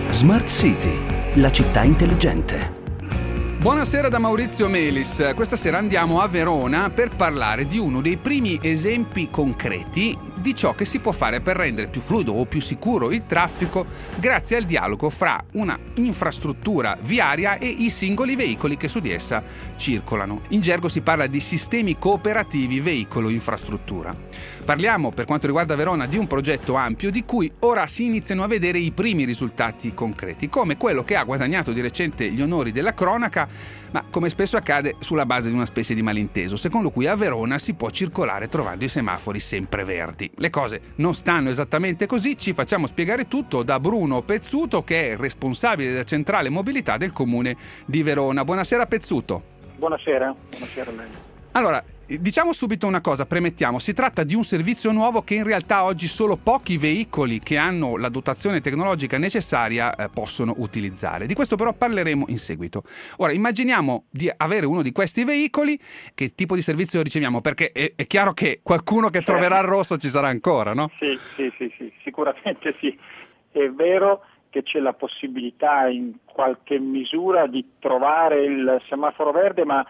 Smart City, la città intelligente. Buonasera da Maurizio Melis. Questa sera andiamo a Verona per parlare di uno dei primi esempi concreti di ciò che si può fare per rendere più fluido o più sicuro il traffico grazie al dialogo fra una infrastruttura viaria e i singoli veicoli che su di essa circolano. In gergo si parla di sistemi cooperativi veicolo-infrastruttura. Parliamo, per quanto riguarda Verona, di un progetto ampio di cui ora si iniziano a vedere i primi risultati concreti, come quello che ha guadagnato di recente gli onori della cronaca, ma come spesso accade sulla base di una specie di malinteso, secondo cui a Verona si può circolare trovando i semafori sempre verdi. Le cose non stanno esattamente così, ci facciamo spiegare tutto da Bruno Pezzuto, che è responsabile della centrale mobilità del comune di Verona. Buonasera Pezzuto. Buonasera a lei. Allora, diciamo subito una cosa, premettiamo, si tratta di un servizio nuovo che in realtà oggi solo pochi veicoli che hanno la dotazione tecnologica necessaria possono utilizzare. Di questo però parleremo in seguito. Ora, immaginiamo di avere uno di questi veicoli, che tipo di servizio riceviamo? Perché è chiaro che qualcuno che troverà il rosso ci sarà ancora, no? Sì, sicuramente sì. È vero che c'è la possibilità in qualche misura di trovare il semaforo verde, ma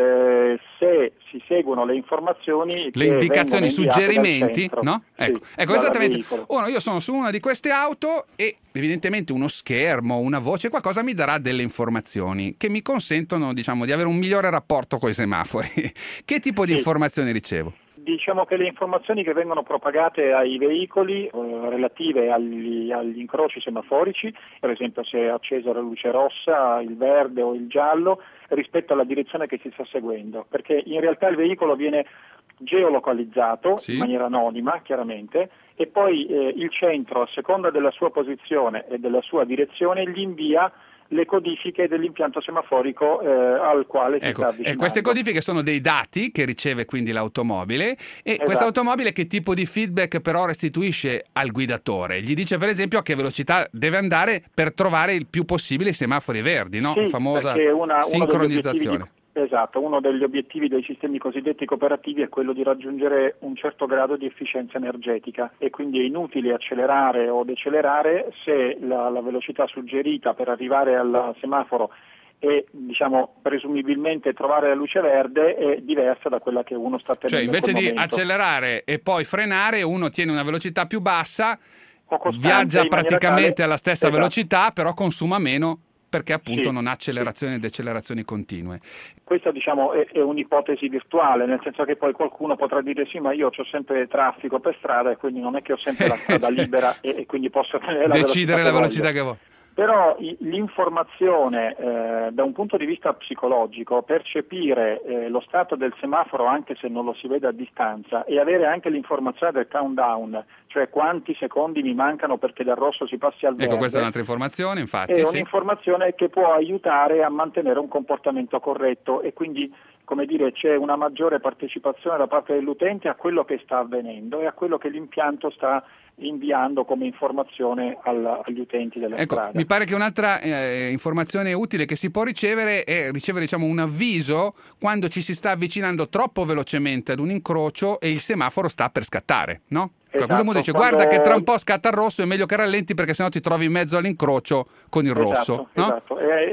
se si seguono le informazioni, le indicazioni, i suggerimenti, no? Ecco, sì, esattamente. Ora io sono su una di queste auto e evidentemente uno schermo, una voce, qualcosa mi darà delle informazioni che mi consentono, diciamo, di avere un migliore rapporto con i semafori. Che tipo di informazioni ricevo? Diciamo che le informazioni che vengono propagate ai veicoli relative agli incroci semaforici, per esempio se è accesa la luce rossa, il verde o il giallo, rispetto alla direzione che si sta seguendo, perché in realtà il veicolo viene geolocalizzato in maniera anonima, chiaramente, e poi il centro, a seconda della sua posizione e della sua direzione, gli invia le codifiche dell'impianto semaforico al quale si sta avvicinando. E queste codifiche sono dei dati che riceve quindi l'automobile e questa automobile che tipo di feedback però restituisce al guidatore? Gli dice per esempio a che velocità deve andare per trovare il più possibile i semafori verdi, no? Sì, famosa una sincronizzazione. Esatto, uno degli obiettivi dei sistemi cosiddetti cooperativi è quello di raggiungere un certo grado di efficienza energetica e quindi è inutile accelerare o decelerare se la velocità suggerita per arrivare al semaforo e presumibilmente trovare la luce verde è diversa da quella che uno sta tenendo. Cioè invece di accelerare e poi frenare, uno tiene una velocità più bassa, viaggia praticamente alla stessa velocità, però consuma meno, perché appunto non ha accelerazioni e decelerazioni continue. Questa è un'ipotesi virtuale, nel senso che poi qualcuno potrà dire sì, ma io ho sempre traffico per strada e quindi non è che ho sempre la strada libera e quindi posso tenere decidere la velocità che voglio. Però l'informazione da un punto di vista psicologico, percepire lo stato del semaforo anche se non lo si vede a distanza e avere anche l'informazione del countdown, cioè quanti secondi mi mancano perché dal rosso si passi al verde. Ecco, questa è un'altra informazione, infatti. È un'informazione che può aiutare a mantenere un comportamento corretto e quindi, come dire, c'è una maggiore partecipazione da parte dell'utente a quello che sta avvenendo e a quello che l'impianto sta inviando come informazione agli utenti della strada. Mi pare che un'altra informazione utile che si può ricevere è ricevere un avviso quando ci si sta avvicinando troppo velocemente ad un incrocio e il semaforo sta per scattare, no? Esatto, uno dice guarda che tra un po' scatta il rosso, è meglio che rallenti perché sennò ti trovi in mezzo all'incrocio con il rosso, no? Esatto.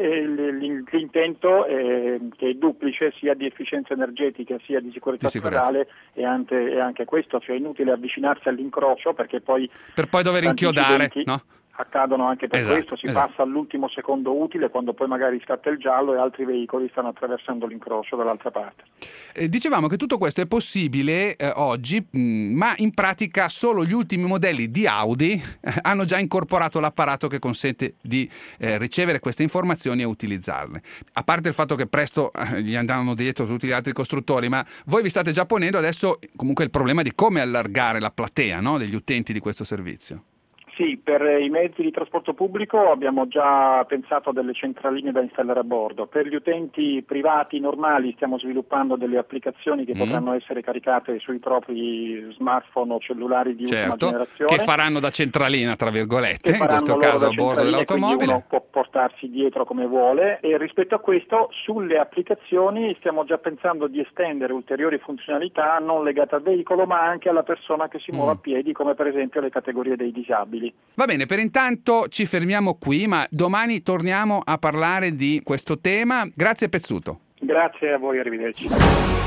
L'intento è che è duplice, sia di efficienza energetica sia di sicurezza stradale e anche questo, cioè è inutile avvicinarsi all'incrocio perché poi per poi dover inchiodare, no? Accadono anche per questo, si passa all'ultimo secondo utile quando poi magari scatta il giallo e altri veicoli stanno attraversando l'incrocio dall'altra parte. Dicevamo che tutto questo è possibile oggi, ma in pratica solo gli ultimi modelli di Audi hanno già incorporato l'apparato che consente di ricevere queste informazioni e utilizzarle. A parte il fatto che presto gli andranno dietro tutti gli altri costruttori, ma voi vi state già ponendo adesso comunque il problema di come allargare la platea, no, degli utenti di questo servizio. Sì, per i mezzi di trasporto pubblico abbiamo già pensato a delle centraline da installare a bordo. Per gli utenti privati normali stiamo sviluppando delle applicazioni che potranno essere caricate sui propri smartphone o cellulari di ultima generazione. Che faranno da centralina, tra virgolette, in questo caso a bordo dell'automobile. Uno portarsi dietro come vuole, e rispetto a questo sulle applicazioni stiamo già pensando di estendere ulteriori funzionalità non legate al veicolo ma anche alla persona che si muove a piedi, come per esempio le categorie dei disabili. Va bene, per intanto ci fermiamo qui, ma domani torniamo a parlare di questo tema. Grazie Pezzuto. Grazie a voi, arrivederci.